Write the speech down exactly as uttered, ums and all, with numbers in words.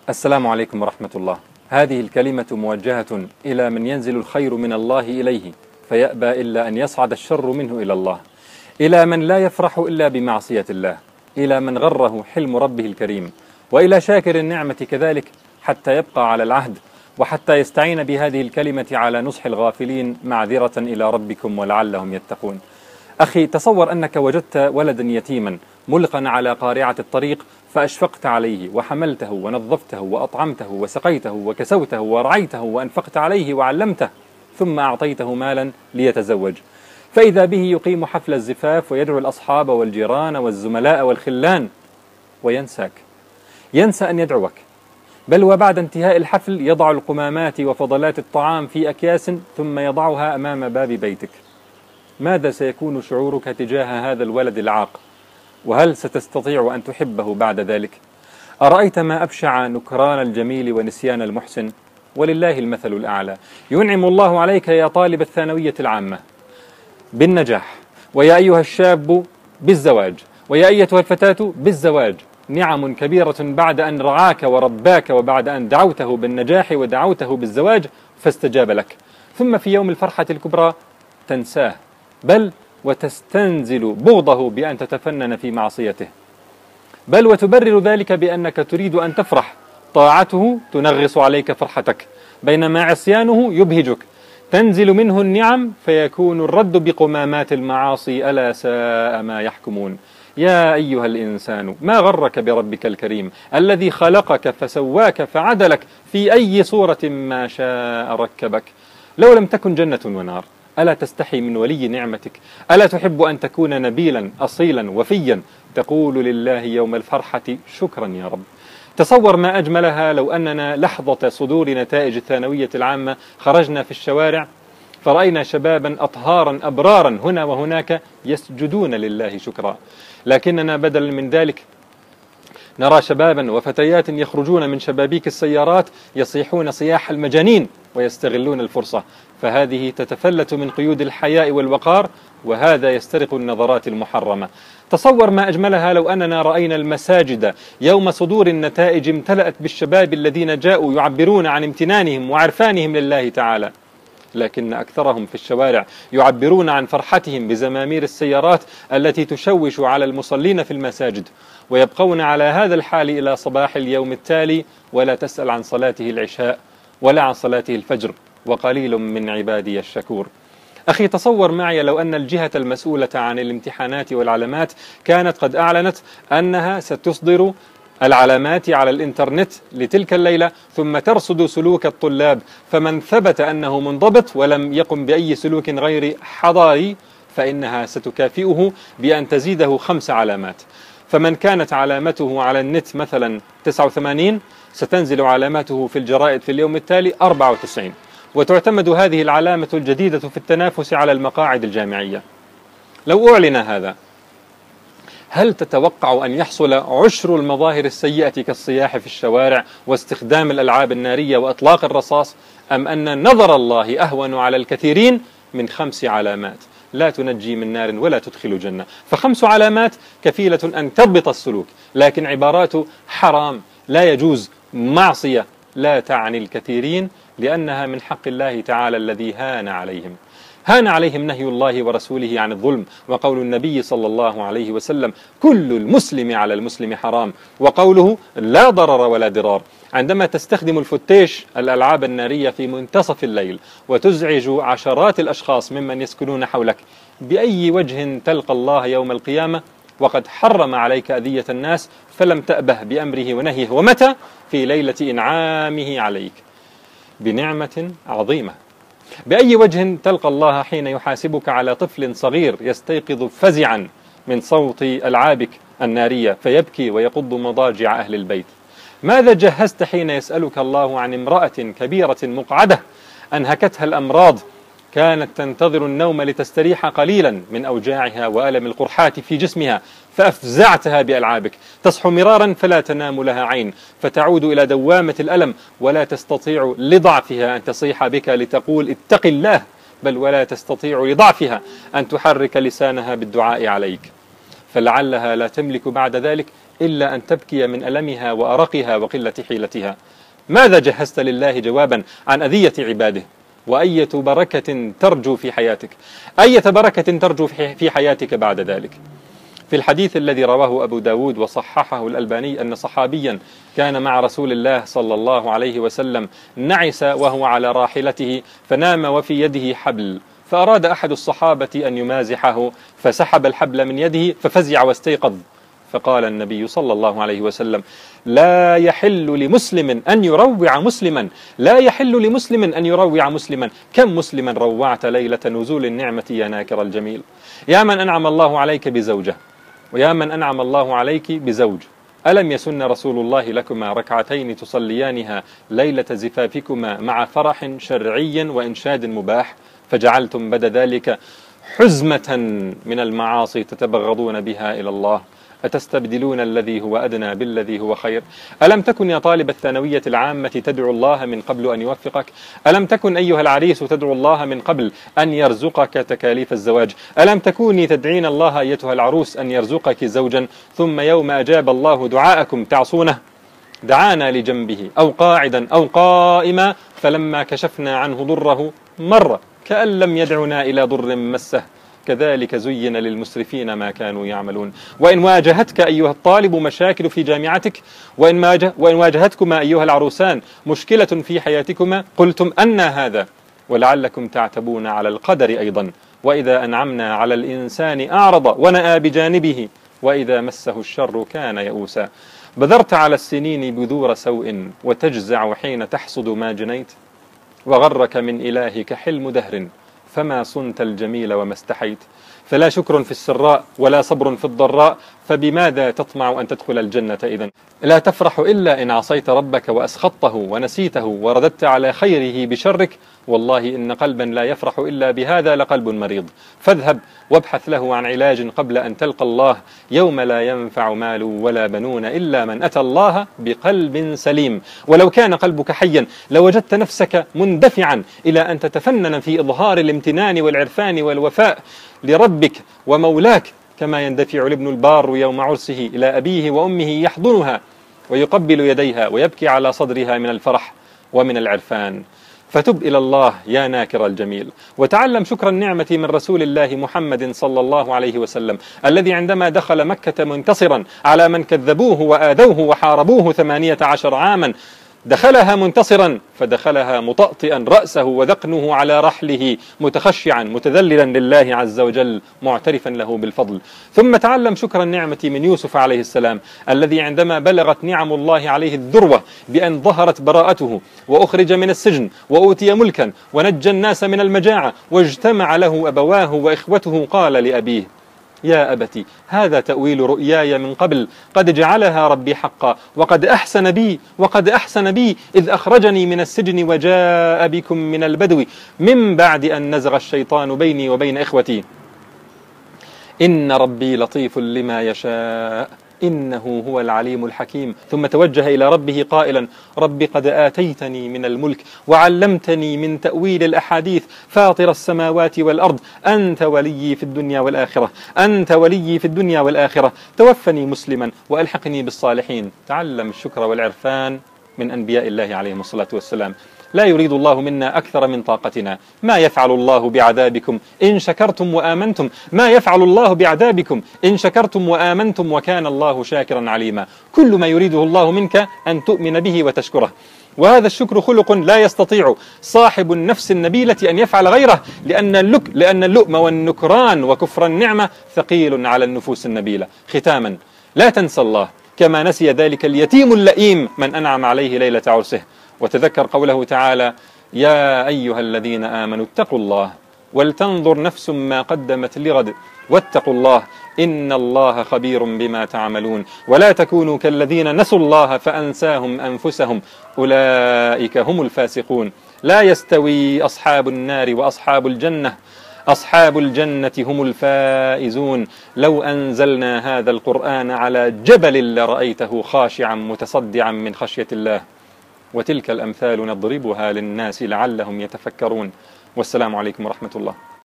السلام عليكم ورحمة الله. هذه الكلمة موجهة إلى من ينزل الخير من الله إليه فيأبى إلا أن يصعد الشر منه إلى الله، إلى من لا يفرح إلا بمعصية الله، إلى من غره حلم ربه الكريم، وإلى شاكر النعمة كذلك حتى يبقى على العهد، وحتى يستعين بهذه الكلمة على نصح الغافلين معذرة إلى ربكم ولعلهم يتقون. أخي، تصور أنك وجدت ولدا يتيما ملقا على قارعة الطريق فأشفقت عليه وحملته ونظفته وأطعمته وسقيته وكسوته ورعيته وأنفقت عليه وعلمته، ثم أعطيته مالا ليتزوج، فإذا به يقيم حفل الزفاف ويدعو الأصحاب والجيران والزملاء والخلان وينساك، ينسى أن يدعوك، بل وبعد انتهاء الحفل يضع القمامات وفضلات الطعام في أكياس ثم يضعها أمام باب بيتك. ماذا سيكون شعورك تجاه هذا الولد العاق؟ وهل ستستطيع أن تحبه بعد ذلك؟ أرأيت ما أبشع نكران الجميل ونسيان المحسن؟ ولله المثل الأعلى. ينعم الله عليك يا طالب الثانوية العامة بالنجاح، ويا أيها الشاب بالزواج، ويا أيتها الفتاة بالزواج، نعم كبيرة بعد أن رعاك ورباك، وبعد أن دعوته بالنجاح ودعوته بالزواج فاستجاب لك، ثم في يوم الفرحة الكبرى تنساه، بل وتستنزل بغضه بأن تتفنن في معصيته، بل وتبرر ذلك بأنك تريد أن تفرح. طاعته تنغص عليك فرحتك، بينما عصيانه يبهجك. تنزل منه النعم فيكون الرد بقمامات المعاصي. ألا ساء ما يحكمون. يا أيها الإنسان ما غرك بربك الكريم الذي خلقك فسواك فعدلك في أي صورة ما شاء ركبك. لو لم تكن جنة ونار ألا تستحي من ولي نعمتك؟ ألا تحب أن تكون نبيلا أصيلا وفيا تقول لله يوم الفرحة شكرا يا رب؟ تصور ما أجملها لو أننا لحظة صدور نتائج الثانوية العامة خرجنا في الشوارع فرأينا شبابا أطهارا أبرارا هنا وهناك يسجدون لله شكرا، لكننا بدلا من ذلك نرى شبابا وفتيات يخرجون من شبابيك السيارات يصيحون صياح المجانين ويستغلون الفرصة، فهذه تتفلت من قيود الحياء والوقار، وهذا يسترق النظرات المحرمة. تصور ما أجملها لو أننا رأينا المساجد يوم صدور النتائج امتلأت بالشباب الذين جاءوا يعبرون عن امتنانهم وعرفانهم لله تعالى، لكن أكثرهم في الشوارع يعبرون عن فرحتهم بزمامير السيارات التي تشوش على المصلين في المساجد، ويبقون على هذا الحال إلى صباح اليوم التالي، ولا تسأل عن صلاته العشاء ولا عن صلاته الفجر، وقليل من عبادي الشكور. أخي، تصور معي لو أن الجهة المسؤولة عن الامتحانات والعلامات كانت قد أعلنت أنها ستصدر العلامات على الإنترنت لتلك الليلة، ثم ترصد سلوك الطلاب، فمن ثبت أنه منضبط ولم يقم بأي سلوك غير حضاري فإنها ستكافئه بأن تزيده خمس علامات. فمن كانت علامته على النت مثلا تسعة وثمانين ستنزل علاماته في الجرائد في اليوم التالي أربعة وتسعين، وتعتمد هذه العلامة الجديدة في التنافس على المقاعد الجامعية. لو أعلن هذا، هل تتوقع أن يحصل عشر المظاهر السيئة كالصياح في الشوارع واستخدام الألعاب النارية وإطلاق الرصاص، أم أن نظر الله أهون على الكثيرين من خمس علامات لا تنجي من نار ولا تدخل جنة؟ فخمس علامات كفيلة أن تضبط السلوك، لكن عبارات حرام لا يجوز، معصية لا تعني الكثيرين، لأنها من حق الله تعالى الذي هان عليهم. هان عليهم نهي الله ورسوله عن الظلم، وقول النبي صلى الله عليه وسلم كل المسلم على المسلم حرام، وقوله لا ضرر ولا ضرار. عندما تستخدم الفتيش الألعاب النارية في منتصف الليل وتزعج عشرات الأشخاص ممن يسكنون حولك، بأي وجه تلقى الله يوم القيامة وقد حرم عليك أذية الناس فلم تأبه بأمره ونهيه؟ ومتى؟ في ليلة إنعامه عليك بنعمة عظيمة. بأي وجه تلقى الله حين يحاسبك على طفل صغير يستيقظ فزعا من صوت ألعابك النارية فيبكي ويقض مضاجع أهل البيت؟ ماذا جهزت حين يسألك الله عن امرأة كبيرة مقعدة أنهكتها الأمراض، كانت تنتظر النوم لتستريح قليلا من أوجاعها وألم القرحات في جسمها، فأفزعتها بألعابك، تصحو مرارا فلا تنام لها عين، فتعود إلى دوامة الألم ولا تستطيع لضعفها أن تصيح بك لتقول اتق الله، بل ولا تستطيع لضعفها أن تحرك لسانها بالدعاء عليك، فلعلها لا تملك بعد ذلك إلا أن تبكي من ألمها وأرقها وقلة حيلتها. ماذا جهزت لله جوابا عن أذية عباده؟ وأية بركة ترجو في حياتك؟ أية بركة ترجو في حياتك بعد ذلك؟ في الحديث الذي رواه أبو داود وصححه الألباني أن صحابيا كان مع رسول الله صلى الله عليه وسلم نعس وهو على راحلته فنام وفي يده حبل، فأراد أحد الصحابة أن يمازحه فسحب الحبل من يده ففزع واستيقظ، فقال النبي صلى الله عليه وسلم: لا يحل لمسلم أن يروع مسلما، لا يحل لمسلم أن يروع مسلما. كم مسلما روعت ليلة نزول النعمة يا ناكر الجميل؟ يا من أنعم الله عليك بزوجة، ويا من أنعم الله عليك بزوج، ألم يسن رسول الله لكما ركعتين تصليانها ليلة زفافكما مع فرح شرعي وإنشاد مباح، فجعلتم بدا ذلك حزمة من المعاصي تتبغضون بها إلى الله؟ أتستبدلون الذي هو أدنى بالذي هو خير؟ ألم تكن يا طالب الثانوية العامة تدعو الله من قبل أن يوفقك؟ ألم تكن أيها العريس تدعو الله من قبل أن يرزقك تكاليف الزواج؟ ألم تكوني تدعين الله أيتها العروس أن يرزقك زوجا، ثم يوم أجاب الله دعاءكم تعصونه؟ دعانا لجنبه أو قاعدا أو قائما، فلما كشفنا عنه ضره مر كأن لم يدعنا إلى ضر مسه. كذلك زين للمسرفين ما كانوا يعملون. وإن واجهتك أيها الطالب مشاكل في جامعتك، وإن, وإن واجهتكما أيها العروسان مشكلة في حياتكما، قلتم أن هذا، ولعلكم تعتبون على القدر أيضا. وإذا أنعمنا على الإنسان أعرض ونأى بجانبه، وإذا مسه الشر كان يئوسا. بذرت على السنين بذور سوء، وتجزع حين تحصد ما جنيت، وغرك من إلهك حلم دهر، فما صنت الجميل وما استحيت. فلا شكر في السراء ولا صبر في الضراء، فبماذا تطمع أن تدخل الجنة إذن؟ لا تفرح إلا إن عصيت ربك وأسخطته ونسيته ورددت على خيره بشرك. والله إن قلبا لا يفرح إلا بهذا لقلب مريض. فاذهب وابحث له عن علاج قبل أن تلقى الله يوم لا ينفع مال ولا بنون إلا من أتى الله بقلب سليم. ولو كان قلبك حيا لوجدت نفسك مندفعا إلى أن تتفنن في إظهار الامتنان والعرفان والوفاء لربك ومولاك، كما يندفع الابن البار يوم عرسه إلى أبيه وأمه يحضنها ويقبل يديها ويبكي على صدرها من الفرح ومن العرفان. فتب إلى الله يا ناكر الجميل، وتعلم شكر النعمة من رسول الله محمد صلى الله عليه وسلم، الذي عندما دخل مكة منتصرا على من كذبوه وآذوه وحاربوه ثمانية عشر عاما، دخلها منتصرا، فدخلها مطأطئا رأسه وذقنه على رحله متخشعا متذللا لله عز وجل معترفا له بالفضل. ثم تعلم شكر النعمة من يوسف عليه السلام، الذي عندما بلغت نعم الله عليه الذروة بأن ظهرت براءته وأخرج من السجن وأوتي ملكا ونجى الناس من المجاعة واجتمع له أبواه وإخوته، قال لأبيه: يا أبتي هذا تأويل رؤياي من قبل قد جعلها ربي حقا، وقد أحسن بي وقد أحسن بي إذ أخرجني من السجن وجاء بكم من البدو من بعد أن نزغ الشيطان بيني وبين إخوتي، إن ربي لطيف لما يشاء إنه هو العليم الحكيم. ثم توجه إلى ربه قائلا: رب قد آتيتني من الملك وعلمتني من تأويل الأحاديث، فاطر السماوات والأرض، أنت ولي في الدنيا والآخرة، أنت ولي في الدنيا والآخرة، توفني مسلما وألحقني بالصالحين. تعلم الشكر والعرفان من أنبياء الله عليهم الصلاة والسلام. لا يريد الله منا أكثر من طاقتنا. ما يفعل الله بعذابكم إن شكرتم وآمنتم، ما يفعل الله بعذابكم إن شكرتم وآمنتم، وكان الله شاكرا عليما. كل ما يريده الله منك أن تؤمن به وتشكره، وهذا الشكر خلق لا يستطيع صاحب النفس النبيلة أن يفعل غيره، لأن اللك لأن اللؤم والنكران وكفر النعمة ثقيل على النفوس النبيلة. ختاما، لا تنسى الله كما نسي ذلك اليتيم اللئيم من أنعم عليه ليلة عرسه، وتذكر قوله تعالى: يا أيها الذين آمنوا اتقوا الله ولتنظر نفس ما قدمت لغد واتقوا الله إن الله خبير بما تعملون، ولا تكونوا كالذين نسوا الله فأنساهم أنفسهم أولئك هم الفاسقون. لا يستوي أصحاب النار وأصحاب الجنة، أصحاب الجنة هم الفائزون. لو أنزلنا هذا القرآن على جبل لرأيته خاشعا متصدعا من خشية الله. وتلك الأمثال نضربها للناس لعلهم يتفكرون. والسلام عليكم ورحمة الله.